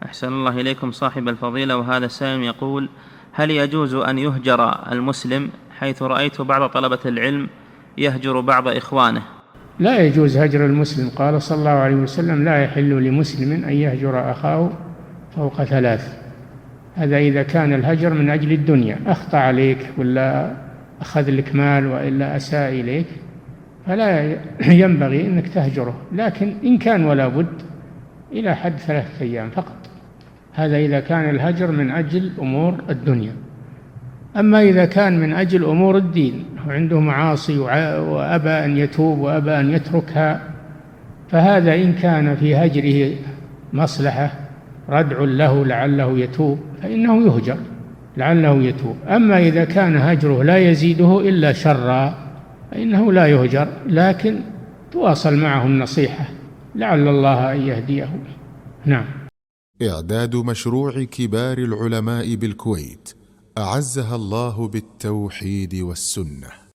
أحسن الله إليكم صاحب الفضيلة. وهذا السائل يقول: هل يجوز أن يهجر المسلم، حيث رأيت بعض طلبة العلم يهجر بعض إخوانه؟ لا يجوز هجر المسلم. قال صلى الله عليه وسلم: لا يحل لمسلم أن يهجر أخاه فوق 3. هذا إذا كان الهجر من أجل الدنيا، أخطأ عليك ولا أخذ لك مال وإلا أساء إليك، فلا ينبغي أنك تهجره. لكن إن كان ولا بد إلى حد 3 أيام فقط. هذا إذا كان الهجر من أجل أمور الدنيا. أما إذا كان من أجل أمور الدين وعنده معاصي وأبى أن يتوب وأبى أن يتركها، فهذا إن كان في هجره مصلحة ردع له لعله يتوب فإنه يهجر لعله يتوب. أما إذا كان هجره لا يزيده إلا شرا فإنه لا يهجر، لكن تواصل معه النصيحة لعل الله أن يهديه. نعم. إعداد مشروع كبار العلماء بالكويت أعزها الله بالتوحيد والسنة.